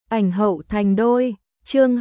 Ảnh hậu thành đôi, chương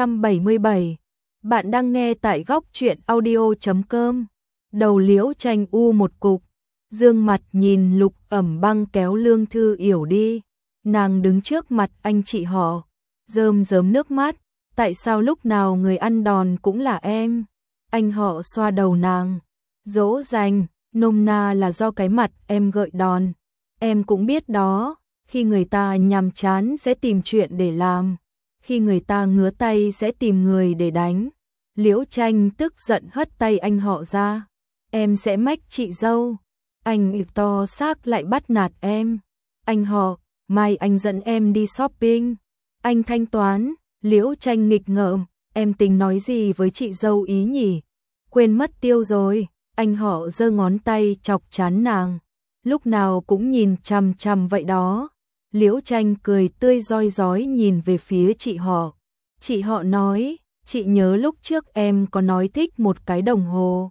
277. Bạn đang nghe tại góc truyện audio.com. Đầu Liễu Tranh u một cục, dương mặt nhìn Lục Ẩm Băng kéo Lương Thư Yểu đi. Nàng đứng trước mặt anh chị họ, rơm rớm nước mắt. Tại sao lúc nào người ăn đòn cũng là em? Anh họ xoa đầu nàng, dỗ dành, nôm na là do cái mặt em gợi đòn. Em cũng biết đó. Khi người ta nhàm chán sẽ tìm chuyện để làm, khi người ta ngứa tay sẽ tìm người để đánh. Liễu Tranh tức giận hất tay anh họ ra. Em sẽ mách chị dâu. Anh to xác lại bắt nạt em. Anh họ, mai anh dẫn em đi shopping. Anh thanh toán. Liễu Tranh nghịch ngợm. Em tính nói gì với chị dâu ý nhỉ? Quên mất tiêu rồi. Anh họ giơ ngón tay chọc trán nàng. Lúc nào cũng nhìn chằm chằm vậy đó. Liễu Tranh cười tươi rói rói nhìn về phía chị họ. Chị họ nói, chị nhớ lúc trước em có nói thích một cái đồng hồ.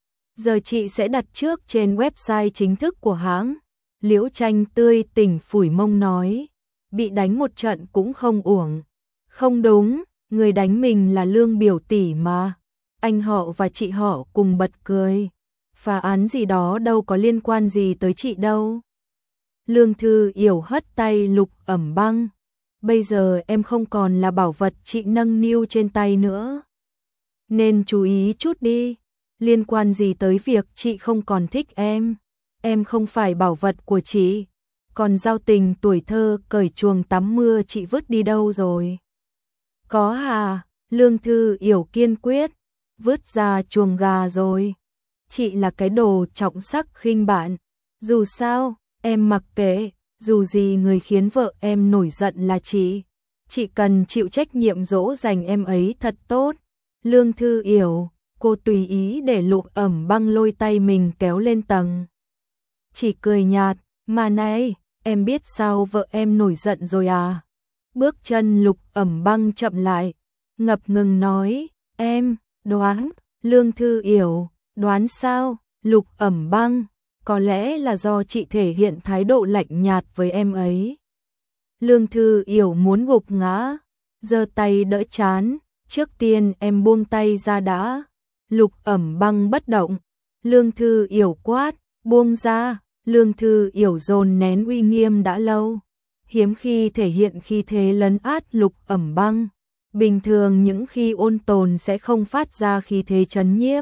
Giờ chị sẽ đặt trước trên website chính thức của hãng. Liễu Tranh tươi tỉnh phủi mông nói, bị đánh một trận cũng không uổng. Không đúng, người đánh mình là Lương biểu tỷ mà. Anh họ và chị họ cùng bật cười. Phá án gì đó đâu có liên quan gì tới chị đâu. Lương Thư Yểu hất tay Lục Ẩm Băng. Bây giờ em không còn là bảo vật chị nâng niu trên tay nữa. Nên chú ý chút đi. Liên quan gì tới việc chị không còn thích em. Em không phải bảo vật của chị. Còn giao tình tuổi thơ cởi chuồng tắm mưa chị vứt đi đâu rồi? Có à? Lương Thư Yểu kiên quyết. Vứt ra chuồng gà rồi. Chị là cái đồ trọng sắc khinh bạn. Dù sao, em mặc kệ, dù gì người khiến vợ em nổi giận là chị. Chị cần chịu trách nhiệm dỗ dành em ấy thật tốt. Lương Thư Yểu, cô tùy ý để Lục Ẩm Băng lôi tay mình kéo lên tầng. Chỉ cười nhạt, mà này, em biết sao vợ em nổi giận rồi à? Bước chân Lục Ẩm Băng chậm lại, ngập ngừng nói, em, đoán. Lương Thư Yểu, đoán sao? Lục Ẩm Băng, có lẽ là do chị thể hiện thái độ lạnh nhạt với em ấy. Lương Thư Yểu muốn gục ngã, giơ tay đỡ trán, trước tiên em buông tay ra đã. Lục Ẩm Băng bất động. Lương Thư Yểu quát, buông ra. Lương Thư Yểu dồn nén uy nghiêm đã lâu, hiếm khi thể hiện khí thế lấn át Lục Ẩm Băng. Bình thường những khi ôn tồn sẽ không phát ra khí thế trấn nhiếp.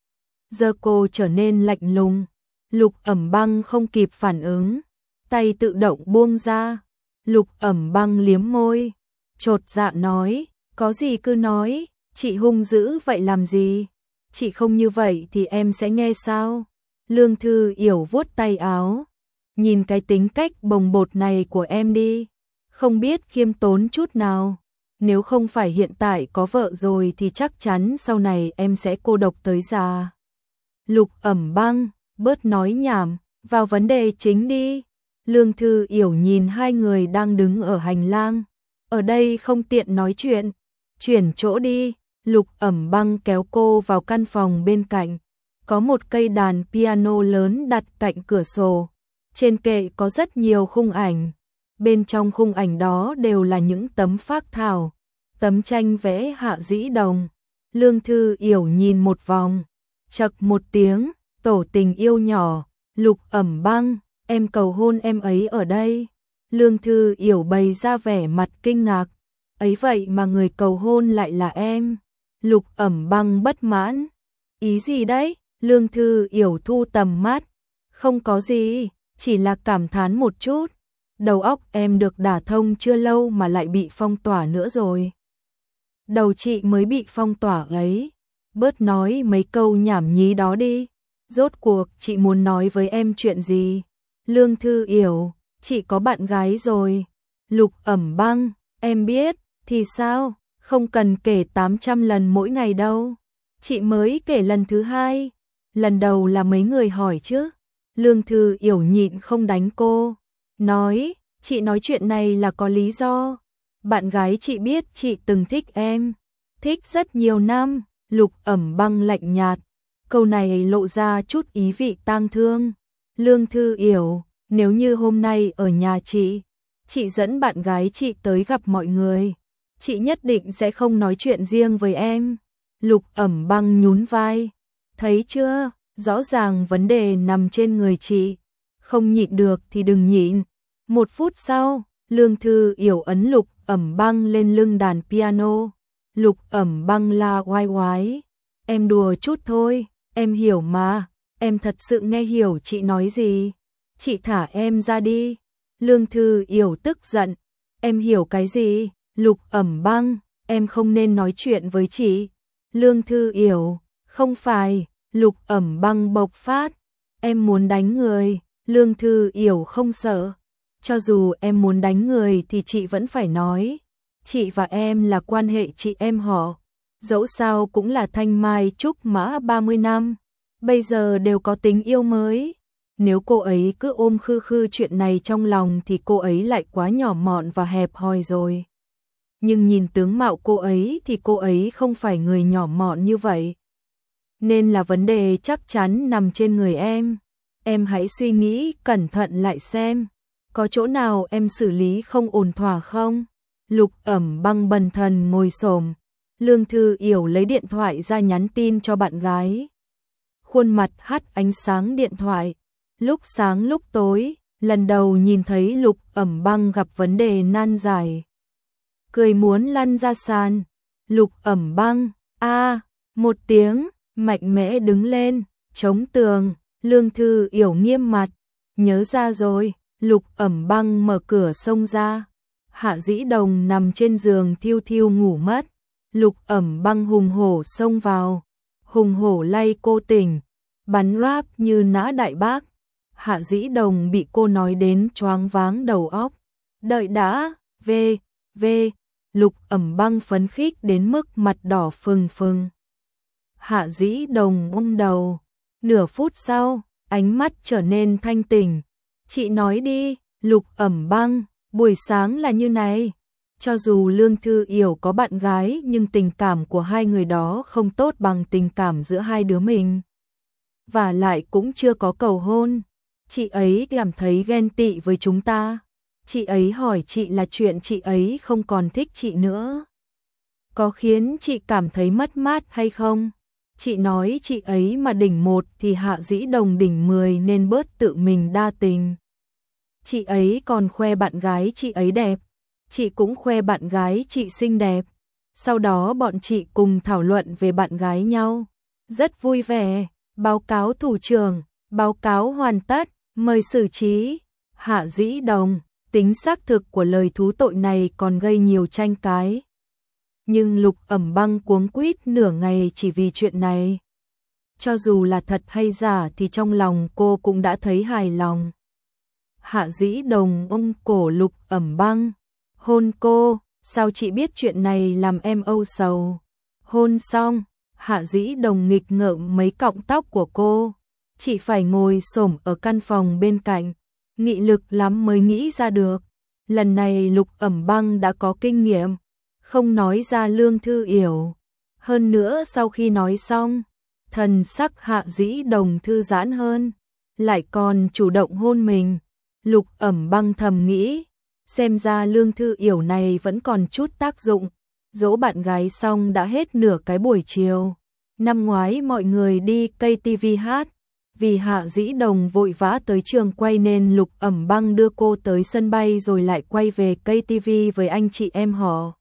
Giờ cô trở nên lạnh lùng. Lục Ẩm Băng không kịp phản ứng, tay tự động buông ra. Lục Ẩm Băng liếm môi, chột dạ nói, có gì cứ nói, chị hung dữ vậy làm gì? Chị không như vậy thì em sẽ nghe sao? Lương Thư Yểu vuốt tay áo, nhìn cái tính cách bồng bột này của em đi, không biết khiêm tốn chút nào. Nếu không phải hiện tại có vợ rồi thì chắc chắn sau này em sẽ cô độc tới già. Lục Ẩm Băng, bớt nói nhảm, vào vấn đề chính đi. Lương Thư Yểu nhìn hai người đang đứng ở hành lang. Ở đây không tiện nói chuyện, chuyển chỗ đi. Lục Ẩm Băng kéo cô vào căn phòng bên cạnh. Có một cây đàn piano lớn đặt cạnh cửa sổ. Trên kệ có rất nhiều khung ảnh. Bên trong khung ảnh đó đều là những tấm phác thảo, tấm tranh vẽ Hạ Dĩ Đồng. Lương Thư Yểu nhìn một vòng, chậc một tiếng, tổ tình yêu nhỏ. Lục Ẩm Băng, em cầu hôn em ấy ở đây. Lương Thư Yểu bày ra vẻ mặt kinh ngạc. Ấy vậy mà người cầu hôn lại là em. Lục Ẩm Băng bất mãn. Ý gì đấy? Lương Thư Yểu thu tầm mắt. Không có gì, chỉ là cảm thán một chút. Đầu óc em được đả thông chưa lâu mà lại bị phong tỏa nữa rồi. Đầu chị mới bị phong tỏa ấy. Bớt nói mấy câu nhảm nhí đó đi. Rốt cuộc chị muốn nói với em chuyện gì? Lương Thư Yểu, chị có bạn gái rồi. Lục Ẩm Băng, em biết, thì sao? Không cần kể 800 lần mỗi ngày đâu. Chị mới kể lần thứ 2. Lần đầu là mấy người hỏi chứ. Lương Thư Yểu nhịn không đánh cô. Nói, chị nói chuyện này là có lý do. Bạn gái chị biết chị từng thích em. Thích rất nhiều năm. Lục Ẩm Băng lạnh nhạt. Câu này lộ ra chút ý vị tang thương. Lương Thư Yểu, nếu như hôm nay ở nhà chị chị dẫn bạn gái chị tới gặp mọi người. Chị nhất định sẽ không nói chuyện riêng với em. Lục Ẩm Băng nhún vai. Thấy chưa, rõ ràng vấn đề nằm trên người chị. Không nhịn được thì đừng nhịn. 1 phút sau, Lương Thư Yểu ấn Lục Ẩm Băng lên lưng đàn piano. Lục Ẩm Băng la oai oái. Em đùa chút thôi, em hiểu mà. Em thật sự nghe hiểu chị nói gì. Chị thả em ra đi. Lương Thư Yểu tức giận. Em hiểu cái gì? Lục Ẩm Băng, em không nên nói chuyện với chị. Lương Thư Yểu, không phải. Lục Ẩm Băng bộc phát. Em muốn đánh người. Lương Thư Yểu không sợ. Cho dù em muốn đánh người thì chị vẫn phải nói. Chị và em là quan hệ chị em họ. Dẫu sao cũng là thanh mai trúc mã 30 năm. Bây giờ đều có tình yêu mới. Nếu cô ấy cứ ôm khư khư chuyện này trong lòng thì cô ấy lại quá nhỏ mọn và hẹp hòi rồi. Nhưng nhìn tướng mạo cô ấy thì cô ấy không phải người nhỏ mọn như vậy. Nên là vấn đề chắc chắn nằm trên người em. Em hãy suy nghĩ cẩn thận lại xem. Có chỗ nào em xử lý không ổn thỏa không? Lục Ẩm Băng bần thần ngồi xổm. Lương Thư Yểu lấy điện thoại ra nhắn tin cho bạn gái. Khuôn mặt hắt ánh sáng điện thoại. Lúc sáng lúc tối, lần đầu nhìn thấy Lục Ẩm Băng gặp vấn đề nan giải. Cười muốn lăn ra sàn. Lục Ẩm Băng, một tiếng, mạnh mẽ đứng lên, chống tường. Lương Thư Yểu nghiêm mặt. Nhớ ra rồi. Lục Ẩm Băng mở cửa xông ra. Hạ Dĩ Đồng nằm trên giường thiêu thiêu ngủ mất. Lục Ẩm Băng hùng hổ xông vào. Hùng hổ lay cô tỉnh. Bắn rap như nã đại bác. Hạ Dĩ Đồng bị cô nói đến choáng váng đầu óc. Đợi đã, Lục Ẩm Băng phấn khích đến mức mặt đỏ phừng phừng. Hạ Dĩ Đồng ôm đầu. Nửa phút sau, ánh mắt trở nên thanh tỉnh. Chị nói đi, Lục Ẩm Băng, buổi sáng là như này. Cho dù Lương Thư Yểu có bạn gái nhưng tình cảm của hai người đó không tốt bằng tình cảm giữa hai đứa mình. Và lại cũng chưa có cầu hôn. Chị ấy cảm thấy ghen tị với chúng ta. Chị ấy hỏi chị là chuyện chị ấy không còn thích chị nữa. Có khiến chị cảm thấy mất mát hay không? Chị nói chị ấy mà đỉnh 1 thì Hạ Dĩ Đồng đỉnh 10 nên bớt tự mình đa tình. Chị ấy còn khoe bạn gái chị ấy đẹp. Chị cũng khoe bạn gái chị xinh đẹp. Sau đó bọn chị cùng thảo luận về bạn gái nhau. Rất vui vẻ. Báo cáo thủ trưởng. Báo cáo hoàn tất. Mời xử trí. Hạ Dĩ Đồng. Tính xác thực của lời thú tội này còn gây nhiều tranh cãi. Nhưng Lục Ẩm Băng cuống quýt nửa ngày chỉ vì chuyện này. Cho dù là thật hay giả thì trong lòng cô cũng đã thấy hài lòng. Hạ Dĩ Đồng ôm cổ Lục Ẩm Băng. Hôn cô, sao chị biết chuyện này làm em âu sầu. Hôn xong, Hạ Dĩ Đồng nghịch ngợm mấy cọng tóc của cô. Chị phải ngồi xổm ở căn phòng bên cạnh. Nghị lực lắm mới nghĩ ra được. Lần này Lục Ẩm Băng đã có kinh nghiệm. Không nói ra Lương Thư Yểu. Hơn nữa sau khi nói xong, thần sắc Hạ Dĩ Đồng thư giãn hơn. Lại còn chủ động hôn mình. Lục Ẩm Băng thầm nghĩ. Xem ra Lương Thư Yểu này vẫn còn chút tác dụng. Dỗ bạn gái xong đã hết nửa cái buổi chiều. Năm ngoái mọi người đi KTV hát. Vì Hạ Dĩ Đồng vội vã tới trường quay nên Lục Ẩm Băng đưa cô tới sân bay rồi lại quay về KTV với anh chị em họ.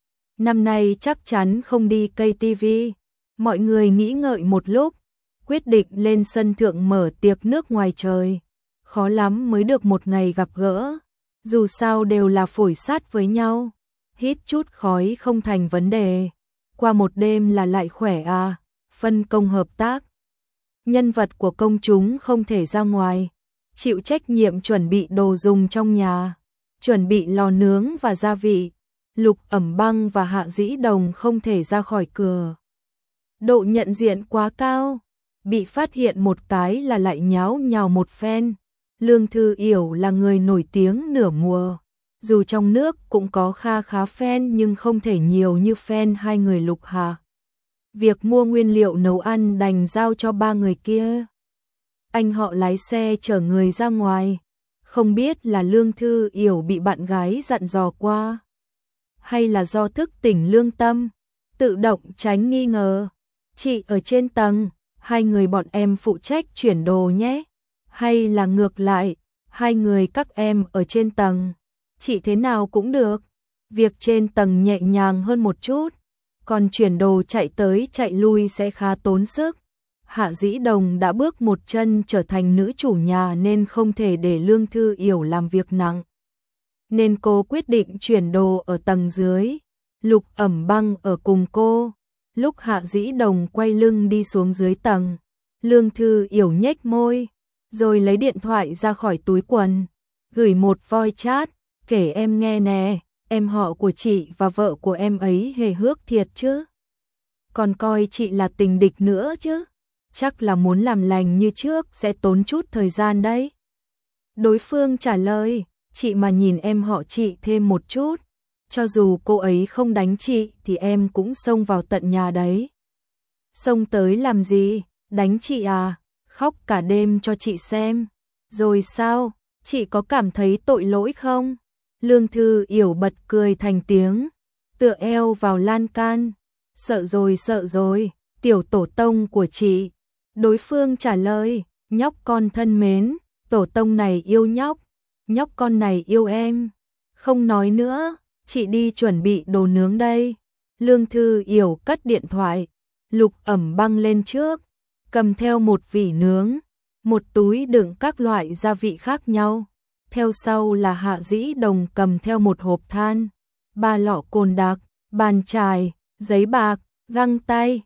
Năm nay chắc chắn không đi KTV. Mọi người nghĩ ngợi một lúc, quyết định lên sân thượng mở tiệc nước ngoài trời. Khó lắm mới được một ngày gặp gỡ. Dù sao đều là phổi sát với nhau. Hít chút khói không thành vấn đề. Qua một đêm là lại khỏe à. Phân công hợp tác. Nhân vật của công chúng không thể ra ngoài. Chịu trách nhiệm chuẩn bị đồ dùng trong nhà. Chuẩn bị lò nướng và gia vị. Lục Ẩm Băng và Hạ Dĩ Đồng không thể ra khỏi cửa. Độ nhận diện quá cao. Bị phát hiện một cái là lại nháo nhào một phen. Lương Thư Yểu là người nổi tiếng nửa mùa. Dù trong nước cũng có kha khá fan nhưng không thể nhiều như fan hai người Lục Hạ. Việc mua nguyên liệu nấu ăn đành giao cho ba người kia. Anh họ lái xe chở người ra ngoài. Không biết là Lương Thư Yểu bị bạn gái dặn dò qua, hay là do thức tỉnh lương tâm, tự động tránh nghi ngờ. Chị ở trên tầng, hai người bọn em phụ trách chuyển đồ nhé. Hay là ngược lại, hai người các em ở trên tầng, chị thế nào cũng được. Việc trên tầng nhẹ nhàng hơn một chút, còn chuyển đồ chạy tới chạy lui sẽ khá tốn sức. Hạ Dĩ Đồng đã bước một chân trở thành nữ chủ nhà nên không thể để Lương Thư Yểu làm việc nặng. Nên cô quyết định chuyển đồ ở tầng dưới. Lục Ẩm Băng ở cùng cô. Lúc Hạ Dĩ Đồng quay lưng đi xuống dưới tầng, Lương Thư Yểu nhếch môi, rồi lấy điện thoại ra khỏi túi quần, gửi một voice chat, kể em nghe nè, em họ của chị và vợ của em ấy hề hước thiệt chứ. Còn coi chị là tình địch nữa chứ. Chắc là muốn làm lành như trước sẽ tốn chút thời gian đấy. Đối phương trả lời, chị mà nhìn em họ chị thêm một chút, cho dù cô ấy không đánh chị thì em cũng xông vào tận nhà đấy. Xông tới làm gì, đánh chị à, khóc cả đêm cho chị xem. Rồi sao, chị có cảm thấy tội lỗi không? Lương Thư Yểu bật cười thành tiếng, tựa eo vào lan can. Sợ rồi, tiểu tổ tông của chị. Đối phương trả lời, nhóc con thân mến, tổ tông này yêu nhóc con này yêu em. Không nói nữa, chị đi chuẩn bị đồ nướng đây. Lương Thư Yểu cất điện thoại, Lục Ẩm Băng lên trước, cầm theo một vỉ nướng, một túi đựng các loại gia vị khác nhau. Theo sau là Hạ Dĩ Đồng cầm theo một hộp than, 3 lọ cồn đặc, bàn chải, giấy bạc, găng tay,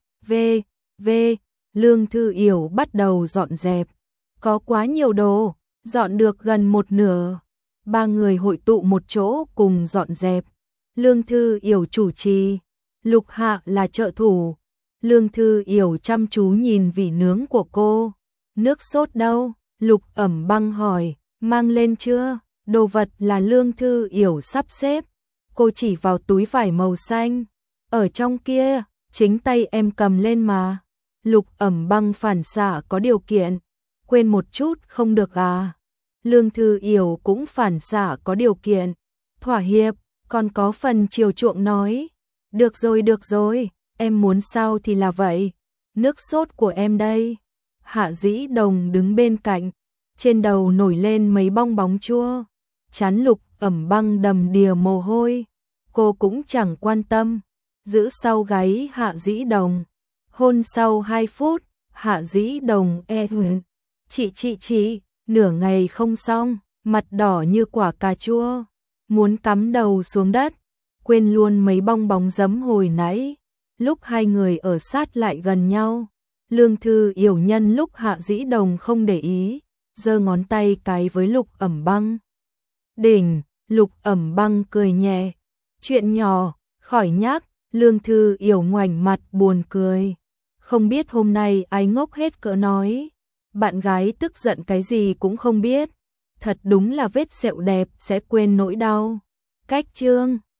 v. Lương Thư Yểu bắt đầu dọn dẹp. Có quá nhiều đồ, dọn được gần một nửa. 3 người hội tụ một chỗ cùng dọn dẹp. Lương Thư Yểu chủ trì, Lục Hạ là trợ thủ. Lương Thư Yểu chăm chú nhìn vỉ nướng của cô. Nước sốt đâu? Lục Ẩm Băng hỏi, mang lên chưa? Đồ vật là Lương Thư Yểu sắp xếp. Cô chỉ vào túi vải màu xanh. Ở trong kia, chính tay em cầm lên mà. Lục Ẩm Băng phản xạ có điều kiện. Quên một chút không được à? Lương Thư Yểu cũng phản xạ có điều kiện. Thỏa hiệp, còn có phần chiều chuộng nói. Được rồi, em muốn sao thì là vậy. Nước sốt của em đây. Hạ Dĩ Đồng đứng bên cạnh, trên đầu nổi lên mấy bong bóng chua. Trán Lục Ẩm Băng đầm đìa mồ hôi. Cô cũng chẳng quan tâm, giữ sau gáy Hạ Dĩ Đồng. Hôn sau 2 phút, Hạ Dĩ Đồng chị, nửa ngày không xong, mặt đỏ như quả cà chua, muốn cắm đầu xuống đất, quên luôn mấy bong bóng giấm hồi nãy. Lúc hai người ở sát lại gần nhau, Lương Thư Yểu nhân lúc Hạ Dĩ Đồng không để ý, giơ ngón tay cái với Lục Ẩm Băng. Đỉnh, Lục Ẩm Băng cười nhẹ, chuyện nhỏ, khỏi nhắc. Lương Thư Yểu ngoảnh mặt buồn cười. Không biết hôm nay ai ngốc hết cỡ nói. Bạn gái tức giận cái gì cũng không biết. Thật đúng là vết sẹo đẹp sẽ quên nỗi đau. Cách chương